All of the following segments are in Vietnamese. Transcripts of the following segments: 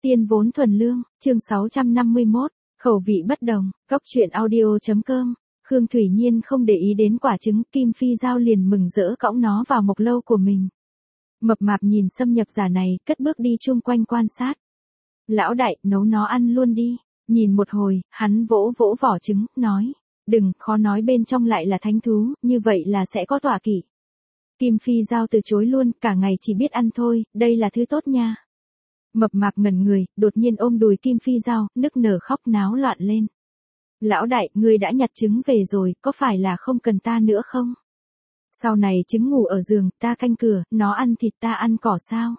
Tiên vốn thuần lương, chương 651, khẩu vị bất đồng, góc truyện audio.com. Khương Thủy Nhiên không để ý đến quả trứng, Kim Phi Giao liền mừng rỡ cõng nó vào mộc lâu của mình. Mập mạp nhìn xâm nhập giả này, cất bước đi chung quanh quan sát. Lão đại, nấu nó ăn luôn đi. Nhìn một hồi, hắn vỗ vỗ vỏ trứng, nói. Đừng, khó nói bên trong lại là thánh thú, như vậy là sẽ có tọa kỵ. Kim Phi Giao từ chối luôn, cả ngày chỉ biết ăn thôi, đây là thứ tốt nha. Mập mạp ngẩn người, đột nhiên ôm đùi Kim Phi Giao, nức nở khóc náo loạn lên. Lão đại, ngươi đã nhặt trứng về rồi, có phải là không cần ta nữa không? Sau này trứng ngủ ở giường, ta canh cửa, nó ăn thịt ta ăn cỏ sao?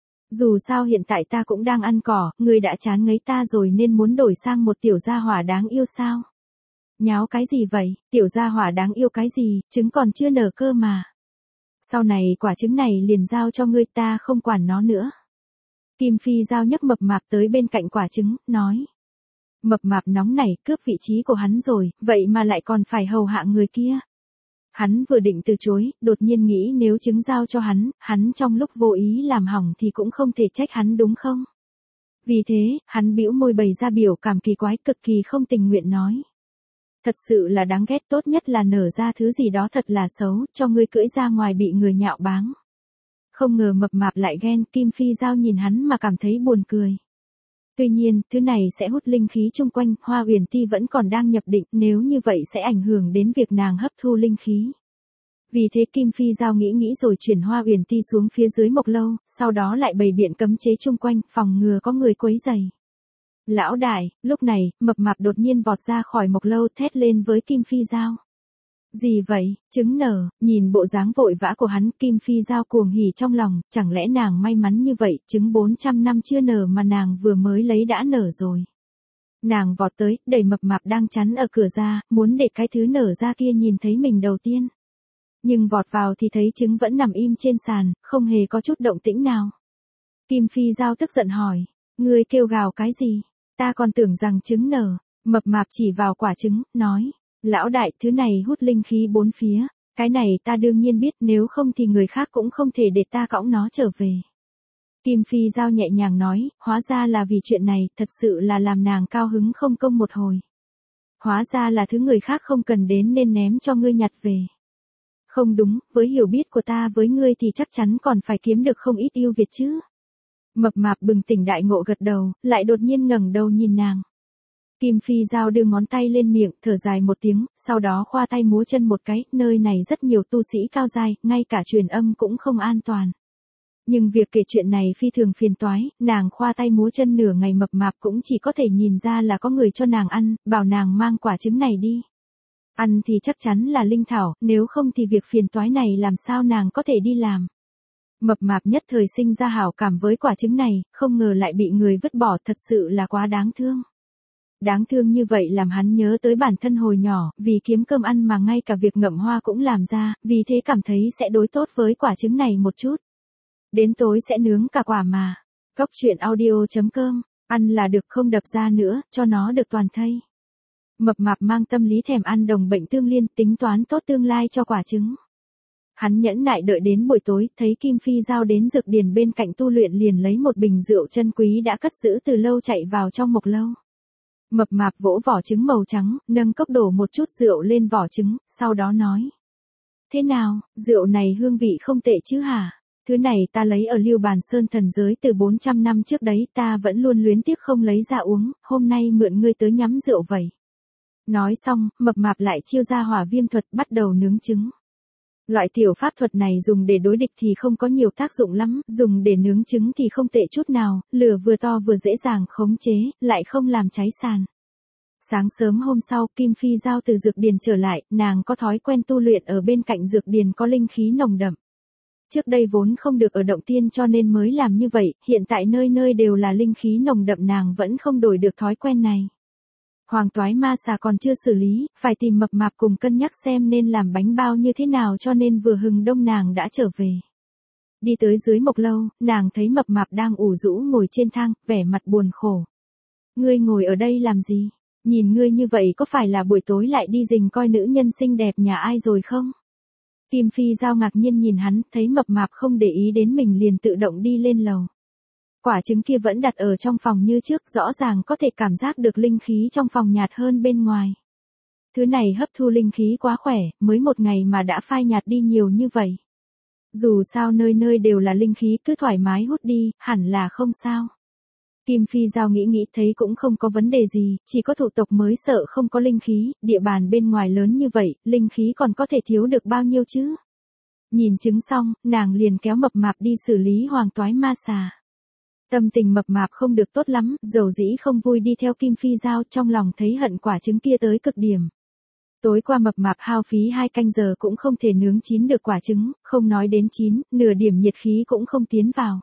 Dù sao hiện tại ta cũng đang ăn cỏ, ngươi đã chán ngấy ta rồi nên muốn đổi sang một tiểu gia hỏa đáng yêu sao? Nháo cái gì vậy, tiểu gia hỏa đáng yêu cái gì, trứng còn chưa nở cơ mà. Sau này quả trứng này liền giao cho ngươi, ta không quản nó nữa. Kim Phi Giao nhấc mập mạp tới bên cạnh quả trứng, nói. Mập mạp nóng nảy, cướp vị trí của hắn rồi, vậy mà lại còn phải hầu hạ người kia. Hắn vừa định từ chối, đột nhiên nghĩ nếu trứng giao cho hắn trong lúc vô ý làm hỏng thì cũng không thể trách hắn đúng không? Vì thế, hắn bĩu môi bày ra biểu cảm kỳ quái, cực kỳ không tình nguyện nói. Thật sự là đáng ghét, tốt nhất là nở ra thứ gì đó thật là xấu, cho ngươi cưỡi ra ngoài bị người nhạo báng. Không ngờ mập mạp lại ghen, Kim Phi Giao nhìn hắn mà cảm thấy buồn cười. Tuy nhiên, thứ này sẽ hút linh khí chung quanh, Hoa Uyển Ti vẫn còn đang nhập định, nếu như vậy sẽ ảnh hưởng đến việc nàng hấp thu linh khí. Vì thế Kim Phi Giao nghĩ rồi chuyển Hoa Uyển Ti xuống phía dưới mộc lâu, sau đó lại bày biện cấm chế chung quanh, phòng ngừa có người quấy rầy. Lão đại, lúc này, mập mạp đột nhiên vọt ra khỏi mộc lâu thét lên với Kim Phi Giao. Gì vậy, trứng nở, nhìn bộ dáng vội vã của hắn, Kim Phi Giao cuồng hỉ trong lòng, chẳng lẽ nàng may mắn như vậy, trứng 400 năm chưa nở mà nàng vừa mới lấy đã nở rồi. Nàng vọt tới, đẩy mập mạp đang chắn ở cửa ra, muốn để cái thứ nở ra kia nhìn thấy mình đầu tiên. Nhưng vọt vào thì thấy trứng vẫn nằm im trên sàn, không hề có chút động tĩnh nào. Kim Phi Giao tức giận hỏi, ngươi kêu gào cái gì? Ta còn tưởng rằng trứng nở. Mập mạp chỉ vào quả trứng, nói. Lão đại, thứ này hút linh khí bốn phía. Cái này ta đương nhiên biết, nếu không thì người khác cũng không thể để ta cõng nó trở về. Kim Phi Giao nhẹ nhàng nói, hóa ra là vì chuyện này, thật sự là làm nàng cao hứng không công một hồi. Hóa ra là thứ người khác không cần đến nên ném cho ngươi nhặt về. Không đúng, với hiểu biết của ta với ngươi thì chắc chắn còn phải kiếm được không ít ưu việt chứ. Mập mạp bừng tỉnh đại ngộ gật đầu, lại đột nhiên ngẩng đầu nhìn nàng. Kim Phi Giao đưa ngón tay lên miệng, thở dài một tiếng, sau đó khoa tay múa chân một cái, nơi này rất nhiều tu sĩ cao giai, ngay cả truyền âm cũng không an toàn. Nhưng việc kể chuyện này phi thường phiền toái, nàng khoa tay múa chân nửa ngày mập mạp cũng chỉ có thể nhìn ra là có người cho nàng ăn, bảo nàng mang quả trứng này đi. Ăn thì chắc chắn là linh thảo, nếu không thì việc phiền toái này làm sao nàng có thể đi làm. Mập mạp nhất thời sinh ra hảo cảm với quả trứng này, không ngờ lại bị người vứt bỏ, thật sự là quá đáng thương. Đáng thương như vậy làm hắn nhớ tới bản thân hồi nhỏ, vì kiếm cơm ăn mà ngay cả việc ngậm hoa cũng làm ra, vì thế cảm thấy sẽ đối tốt với quả trứng này một chút. Đến tối sẽ nướng cả quả mà. Góc truyện audio.com, ăn là được không đập ra nữa, cho nó được toàn thây. Mập mạp mang tâm lý thèm ăn đồng bệnh tương liên, tính toán tốt tương lai cho quả trứng. Hắn nhẫn nại đợi đến buổi tối, thấy Kim Phi Giao đến dược điền bên cạnh tu luyện liền lấy một bình rượu chân quý đã cất giữ từ lâu chạy vào trong mộc lâu. Mập mạp vỗ vỏ trứng màu trắng, nâng cốc đổ một chút rượu lên vỏ trứng, sau đó nói. Thế nào, rượu này hương vị không tệ chứ hả? Thứ này ta lấy ở Lưu Bàn Sơn thần giới từ 400 năm trước đấy, ta vẫn luôn luyến tiếc không lấy ra uống, hôm nay mượn ngươi tới nhắm rượu vậy. Nói xong, mập mạp lại chiêu ra hỏa viêm thuật bắt đầu nướng trứng. Loại tiểu pháp thuật này dùng để đối địch thì không có nhiều tác dụng lắm, dùng để nướng trứng thì không tệ chút nào, lửa vừa to vừa dễ dàng khống chế, lại không làm cháy sàn. Sáng sớm hôm sau, Kim Phi Giao từ dược điền trở lại, nàng có thói quen tu luyện ở bên cạnh dược điền có linh khí nồng đậm. Trước đây vốn không được ở động tiên cho nên mới làm như vậy, hiện tại nơi nơi đều là linh khí nồng đậm nàng vẫn không đổi được thói quen này. Hoàng toái ma xà còn chưa xử lý, phải tìm mập mạp cùng cân nhắc xem nên làm bánh bao như thế nào cho nên vừa hừng đông nàng đã trở về. Đi tới dưới mộc lâu, nàng thấy mập mạp đang ủ rũ ngồi trên thang, vẻ mặt buồn khổ. Ngươi ngồi ở đây làm gì? Nhìn ngươi như vậy có phải là buổi tối lại đi rình coi nữ nhân xinh đẹp nhà ai rồi không? Kim Phi Giao ngạc nhiên nhìn hắn, thấy mập mạp không để ý đến mình liền tự động đi lên lầu. Quả trứng kia vẫn đặt ở trong phòng như trước, rõ ràng có thể cảm giác được linh khí trong phòng nhạt hơn bên ngoài. Thứ này hấp thu linh khí quá khỏe, mới một ngày mà đã phai nhạt đi nhiều như vậy. Dù sao nơi nơi đều là linh khí, cứ thoải mái hút đi, hẳn là không sao. Kim Phi Giao nghĩ thấy cũng không có vấn đề gì, chỉ có thụ tộc mới sợ không có linh khí, địa bàn bên ngoài lớn như vậy, linh khí còn có thể thiếu được bao nhiêu chứ. Nhìn trứng xong, nàng liền kéo Mập Mạp đi xử lý hoàng toái ma xà. Tâm tình Mập Mạp không được tốt lắm, dầu dĩ không vui đi theo Kim Phi Giao, trong lòng thấy hận quả trứng kia tới cực điểm. Tối qua Mập Mạp hao phí 2 canh giờ cũng không thể nướng chín được quả trứng, không nói đến chín, nửa điểm nhiệt khí cũng không tiến vào.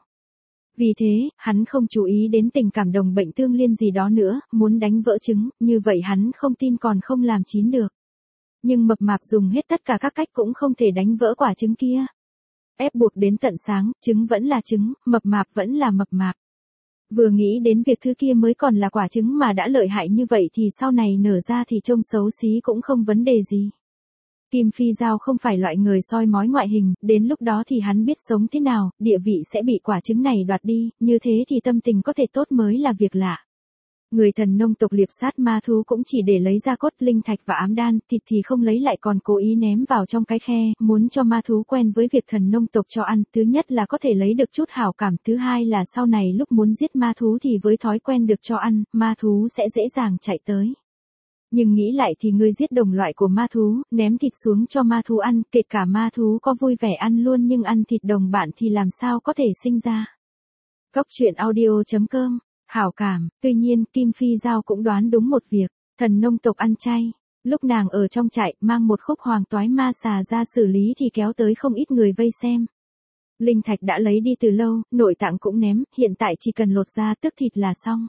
Vì thế, hắn không chú ý đến tình cảm đồng bệnh tương liên gì đó nữa, muốn đánh vỡ trứng, như vậy hắn không tin còn không làm chín được. Nhưng Mập Mạp dùng hết tất cả các cách cũng không thể đánh vỡ quả trứng kia. Ép buộc đến tận sáng, trứng vẫn là trứng, Mập Mạp vẫn là Mập Mạp. Vừa nghĩ đến việc thứ kia mới còn là quả trứng mà đã lợi hại như vậy thì sau này nở ra thì trông xấu xí cũng không vấn đề gì. Kim Phi Giao không phải loại người soi mói ngoại hình, đến lúc đó thì hắn biết sống thế nào, địa vị sẽ bị quả trứng này đoạt đi, như thế thì tâm tình có thể tốt mới là việc lạ. Người thần nông tộc liệp sát ma thú cũng chỉ để lấy ra cốt, linh thạch và ám đan, thịt thì không lấy lại còn cố ý ném vào trong cái khe, muốn cho ma thú quen với việc thần nông tộc cho ăn, thứ nhất là có thể lấy được chút hảo cảm, thứ hai là sau này lúc muốn giết ma thú thì với thói quen được cho ăn, ma thú sẽ dễ dàng chạy tới. Nhưng nghĩ lại thì ngươi giết đồng loại của ma thú, ném thịt xuống cho ma thú ăn, kể cả ma thú có vui vẻ ăn luôn nhưng ăn thịt đồng bạn thì làm sao có thể sinh ra. Góc truyện audio.com, hảo cảm, tuy nhiên Kim Phi Giao cũng đoán đúng một việc, thần nông tộc ăn chay. Lúc nàng ở trong trại mang một khúc hoàng toái ma xà ra xử lý thì kéo tới không ít người vây xem. Linh thạch đã lấy đi từ lâu, nội tạng cũng ném, hiện tại chỉ cần lột da tức thịt là xong.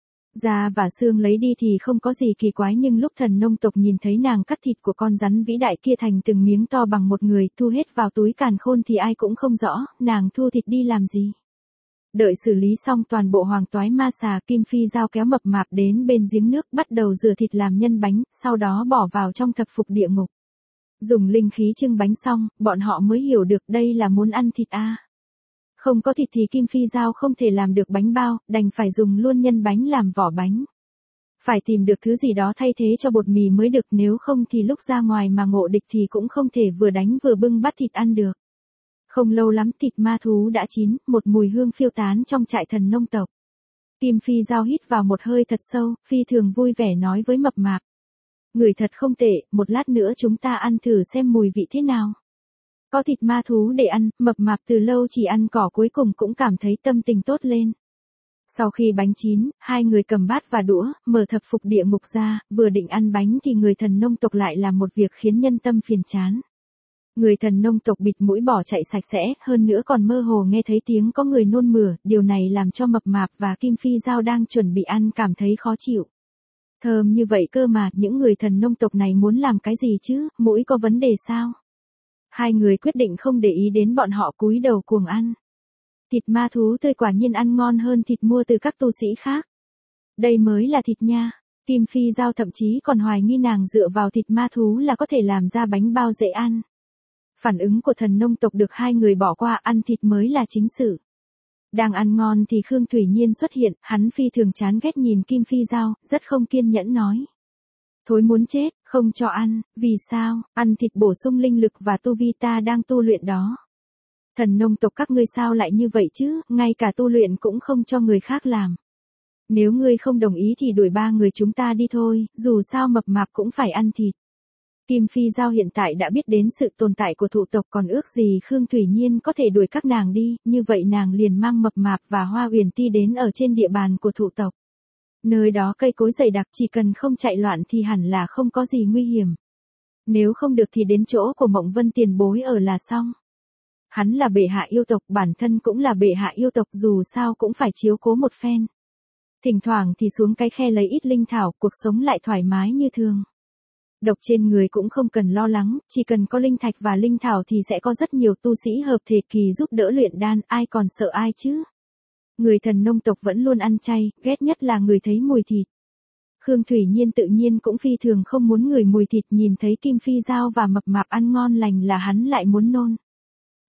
Da và xương lấy đi thì không có gì kỳ quái nhưng lúc thần nông tộc nhìn thấy nàng cắt thịt của con rắn vĩ đại kia thành từng miếng to bằng một người thu hết vào túi càn khôn thì ai cũng không rõ, nàng thu thịt đi làm gì. Đợi xử lý xong toàn bộ hoàng toái ma xà, Kim Phi Giao kéo Mập Mạp đến bên giếng nước bắt đầu rửa thịt làm nhân bánh, sau đó bỏ vào trong thập phục địa ngục. Dùng linh khí trưng bánh xong, bọn họ mới hiểu được đây là muốn ăn thịt a. Không có thịt thì Kim Phi Giao không thể làm được bánh bao, đành phải dùng luôn nhân bánh làm vỏ bánh. Phải tìm được thứ gì đó thay thế cho bột mì mới được, nếu không thì lúc ra ngoài mà ngộ địch thì cũng không thể vừa đánh vừa bưng bát thịt ăn được. Không lâu lắm thịt ma thú đã chín, một mùi hương phiêu tán trong trại thần nông tộc. Kim Phi Giao hít vào một hơi thật sâu, phi thường vui vẻ nói với Mập Mạp. Người thật không tệ, một lát nữa chúng ta ăn thử xem mùi vị thế nào. Có thịt ma thú để ăn, Mập Mạp từ lâu chỉ ăn cỏ cuối cùng cũng cảm thấy tâm tình tốt lên. Sau khi bánh chín, hai người cầm bát và đũa, mở thập phục địa ngục ra, vừa định ăn bánh thì người thần nông tộc lại làm một việc khiến nhân tâm phiền chán. Người thần nông tộc bịt mũi bỏ chạy sạch sẽ, hơn nữa còn mơ hồ nghe thấy tiếng có người nôn mửa, điều này làm cho Mập Mạp và Kim Phi Giao đang chuẩn bị ăn cảm thấy khó chịu. Thơm như vậy cơ mà, những người thần nông tộc này muốn làm cái gì chứ, mũi có vấn đề sao? Hai người quyết định không để ý đến bọn họ cúi đầu cuồng ăn. Thịt ma thú tươi quả nhiên ăn ngon hơn thịt mua từ các tu sĩ khác. Đây mới là thịt nha. Kim Phi Giao thậm chí còn hoài nghi nàng dựa vào thịt ma thú là có thể làm ra bánh bao dễ ăn. Phản ứng của thần nông tộc được hai người bỏ qua, ăn thịt mới là chính sự. Đang ăn ngon thì Khương Thủy Nhiên xuất hiện, hắn phi thường chán ghét nhìn Kim Phi Giao, rất không kiên nhẫn nói. Thối muốn chết, không cho ăn, vì sao, ăn thịt bổ sung linh lực và tu vi ta đang tu luyện đó. Thần nông tộc các ngươi sao lại như vậy chứ, ngay cả tu luyện cũng không cho người khác làm. Nếu ngươi không đồng ý thì đuổi ba người chúng ta đi thôi, dù sao Mập Mạp cũng phải ăn thịt. Kim Phi Giao hiện tại đã biết đến sự tồn tại của thụ tộc, còn ước gì Khương Thủy Nhiên có thể đuổi các nàng đi, như vậy nàng liền mang Mập Mạp và Hoa Uyển Ti đến ở trên địa bàn của thụ tộc. Nơi đó cây cối dày đặc, chỉ cần không chạy loạn thì hẳn là không có gì nguy hiểm. Nếu không được thì đến chỗ của Mộng Vân tiền bối ở là xong. Hắn là bệ hạ yêu tộc, bản thân cũng là bệ hạ yêu tộc, dù sao cũng phải chiếu cố một phen. Thỉnh thoảng thì xuống cái khe lấy ít linh thảo, cuộc sống lại thoải mái như thường. Độc trên người cũng không cần lo lắng, chỉ cần có linh thạch và linh thảo thì sẽ có rất nhiều tu sĩ hợp thể kỳ giúp đỡ luyện đan, ai còn sợ ai chứ. Người thần nông tộc vẫn luôn ăn chay, ghét nhất là người thấy mùi thịt. Khương Thủy Nhiên tự nhiên cũng phi thường không muốn ngửi mùi thịt, nhìn thấy Kim Phi Giao và Mập Mạp ăn ngon lành là hắn lại muốn nôn.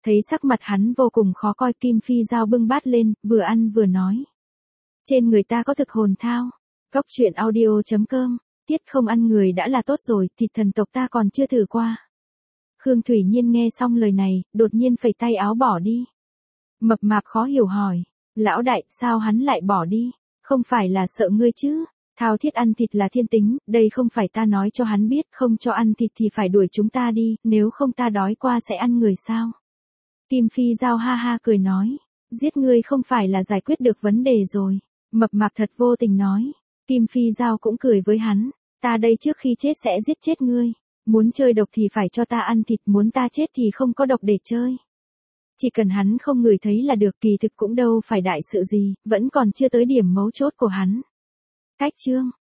Thấy sắc mặt hắn vô cùng khó coi, Kim Phi Giao bưng bát lên, vừa ăn vừa nói. Trên người ta có thực hồn thao. Cốc truyện audio.com, tiết không ăn người đã là tốt rồi, thịt thần tộc ta còn chưa thử qua. Khương Thủy Nhiên nghe xong lời này, đột nhiên phẩy tay áo bỏ đi. Mập mạp khó hiểu hỏi, lão đại, sao hắn lại bỏ đi? Không phải là sợ ngươi chứ? Thao thiết ăn thịt là thiên tính, đây không phải ta nói cho hắn biết, không cho ăn thịt thì phải đuổi chúng ta đi, nếu không ta đói qua sẽ ăn người sao? Kim Phi Giao ha ha cười nói, giết ngươi không phải là giải quyết được vấn đề rồi. Mập mạp thật vô tình nói. Kim Phi Giao cũng cười với hắn, ta đây trước khi chết sẽ giết chết ngươi. Muốn chơi độc thì phải cho ta ăn thịt, muốn ta chết thì không có độc để chơi. Chỉ cần hắn không ngửi thấy là được, kỳ thực cũng đâu phải đại sự gì, vẫn còn chưa tới điểm mấu chốt của hắn. Cách chương